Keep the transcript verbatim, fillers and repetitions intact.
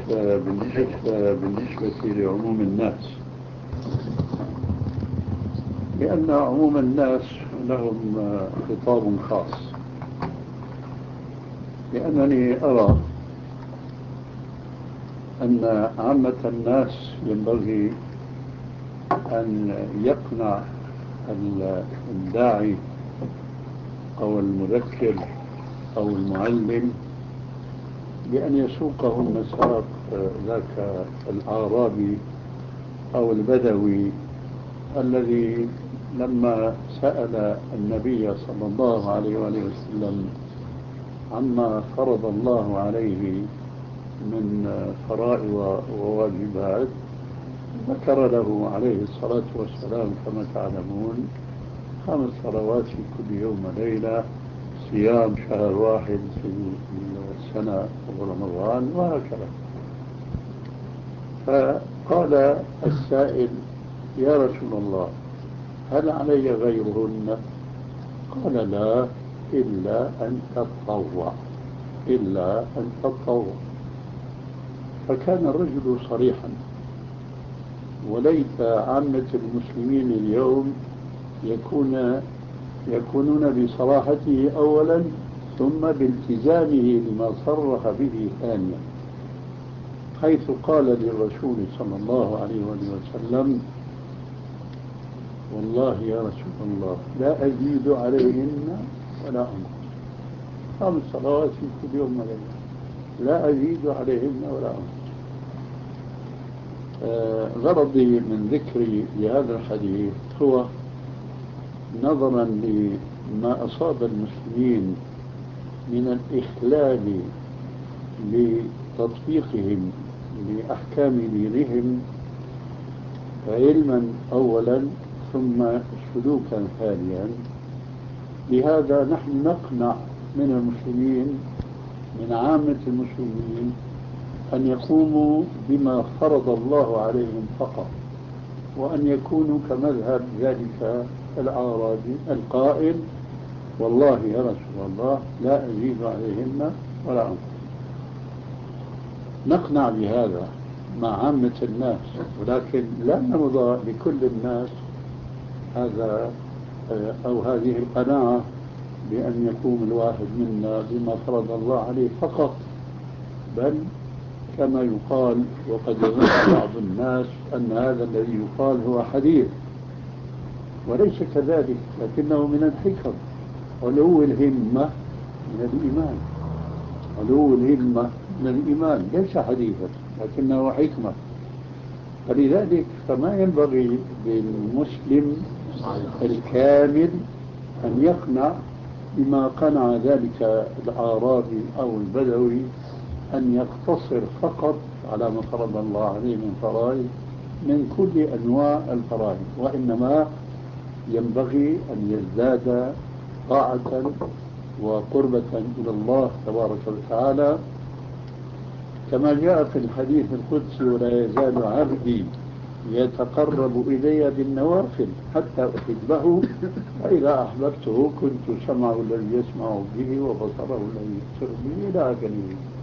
بالنسبة بالنسبة لعموم الناس، لأن عموم الناس لهم خطاب خاص، لأنني أرى أن عامة الناس ينبغي أن يقنع الداعي أو المذكر أو المعلم بأن يسوقه مسار ذاك الأعرابي أو البدوي الذي لما سأل النبي صلى الله عليه وآله وسلم عما فرض الله عليه من فرائض وواجبات، ذكر له عليه الصلاة والسلام كما تعلمون خمس صلوات في كل يوم وليلة، صيام شهر واحد في السنة ورمضان وهكذا. فقال السائل: يا رسول الله، هل علي غيرهن؟ قال: لا، إلا أن تتطوع، إلا أن تتطوع. فكان الرجل صريحا، وليت عامة المسلمين اليوم يكون يكونون بصراحته أولا ثم بالتزامه لما صرح به ثانيا، حيث قال للرسول صلى الله عليه وسلم: والله يا رسول الله لا أزيد عليهن ولا أنقص، خمس صلوات في كل يوم وليلة، لا أزيد عليهن ولا أنقص. آه غرضي من ذكري لهذا الحديث هو نظرا لما أصاب المسلمين من الإخلال لتطبيقهم لأحكام دينهم علما أولا ثم سلوكا ثانيا. لهذا نحن نقنع من المسلمين، من عامة المسلمين، أن يقوموا بما فرض الله عليهم فقط، وأن يكونوا كمذهب ذلك الأعرابي القائل: والله يا رسول الله لا أزيد عليهن ولا أنقص. نقنع بهذا مع عامة الناس، ولكن لا نرضى لكل الناس هذا أو هذه القناعة بأن يقوم الواحد منا بما فرض الله عليه فقط، بل كما يقال، وقد يظن بعض الناس أن هذا الذي يقال هو حديث، وليس كذلك، لكنه من الحكم. علو الهمة من الإيمان، علو الهمة من الإيمان، ليس حديثا لكنه حكمة. فلذلك فما ينبغي للمسلم الكامل أن يقنع بما قنع ذلك الأعرابي أو البدوي، أن يقتصر فقط على ما فرض الله عليه من فرائض من كل أنواع الفرائض، وإنما ينبغي أن يزداد طاعة وقربة إلى الله تبارك وتعالى، كما جاء في الحديث القدسي: ولا يزال عبدي يتقرب إلي بالنوافل حتى أحبه، فإذا أحببته كنت سمعه الذي يسمع به وبصره الذي يبصر به، إلى آخره.